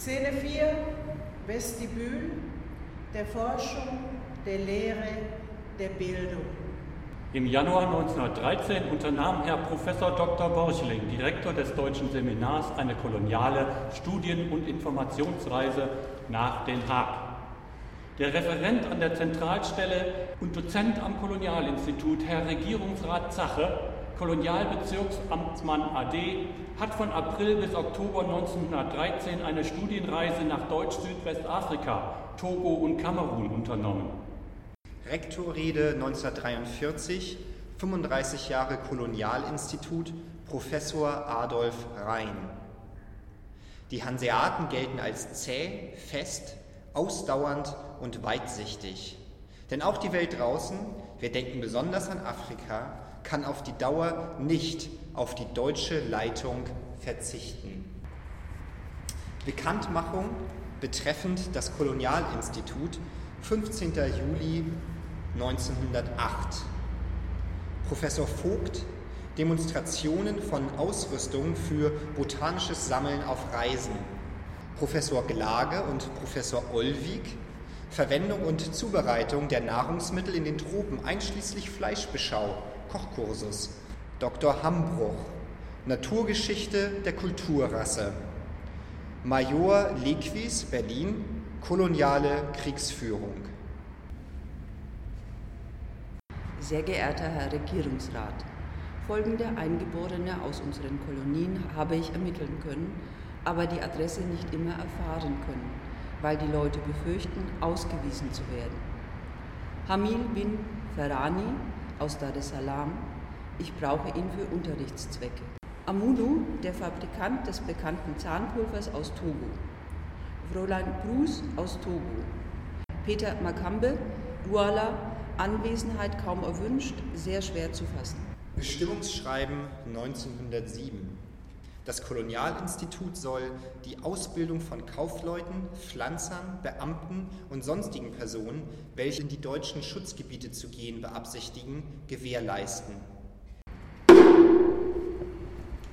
Szene 4, Vestibül der Forschung, der Lehre, der Bildung. Im Januar 1913 unternahm Herr Prof. Dr. Borchling, Direktor des Deutschen Seminars, eine koloniale Studien- und Informationsreise nach Den Haag. Der Referent an der Zentralstelle und Dozent am Kolonialinstitut, Herr Regierungsrat Zache, Kolonialbezirksamtmann AD, hat von April bis Oktober 1913 eine Studienreise nach Deutsch-Südwestafrika, Togo und Kamerun unternommen. Rektorrede 1943, 35 Jahre Kolonialinstitut, Professor Adolf Rhein. Die Hanseaten gelten als zäh, fest, ausdauernd und weitsichtig. Denn auch die Welt draußen, wir denken besonders an Afrika, kann auf die Dauer nicht auf die deutsche Leitung verzichten. Bekanntmachung betreffend das Kolonialinstitut, 15. Juli 1908. Professor Vogt, Demonstrationen von Ausrüstung für botanisches Sammeln auf Reisen. Professor Glage und Professor Olwig, Verwendung und Zubereitung der Nahrungsmittel in den Tropen, einschließlich Fleischbeschau, Kochkursus. Dr. Hambruch, Naturgeschichte der Kulturrasse. Major Lequis, Berlin, koloniale Kriegsführung. Sehr geehrter Herr Regierungsrat, folgende Eingeborene aus unseren Kolonien habe ich ermitteln können, aber die Adresse nicht immer erfahren können, weil die Leute befürchten, ausgewiesen zu werden. Hamil bin Ferrani aus Dar es Salaam, ich brauche ihn für Unterrichtszwecke. Amudu, der Fabrikant des bekannten Zahnpulvers aus Togo. Fräulein Bruce aus Togo. Peter Makambe, Douala, Anwesenheit kaum erwünscht, sehr schwer zu fassen. Bestimmungsschreiben 1907. Das Kolonialinstitut soll die Ausbildung von Kaufleuten, Pflanzern, Beamten und sonstigen Personen, welche in die deutschen Schutzgebiete zu gehen beabsichtigen, gewährleisten.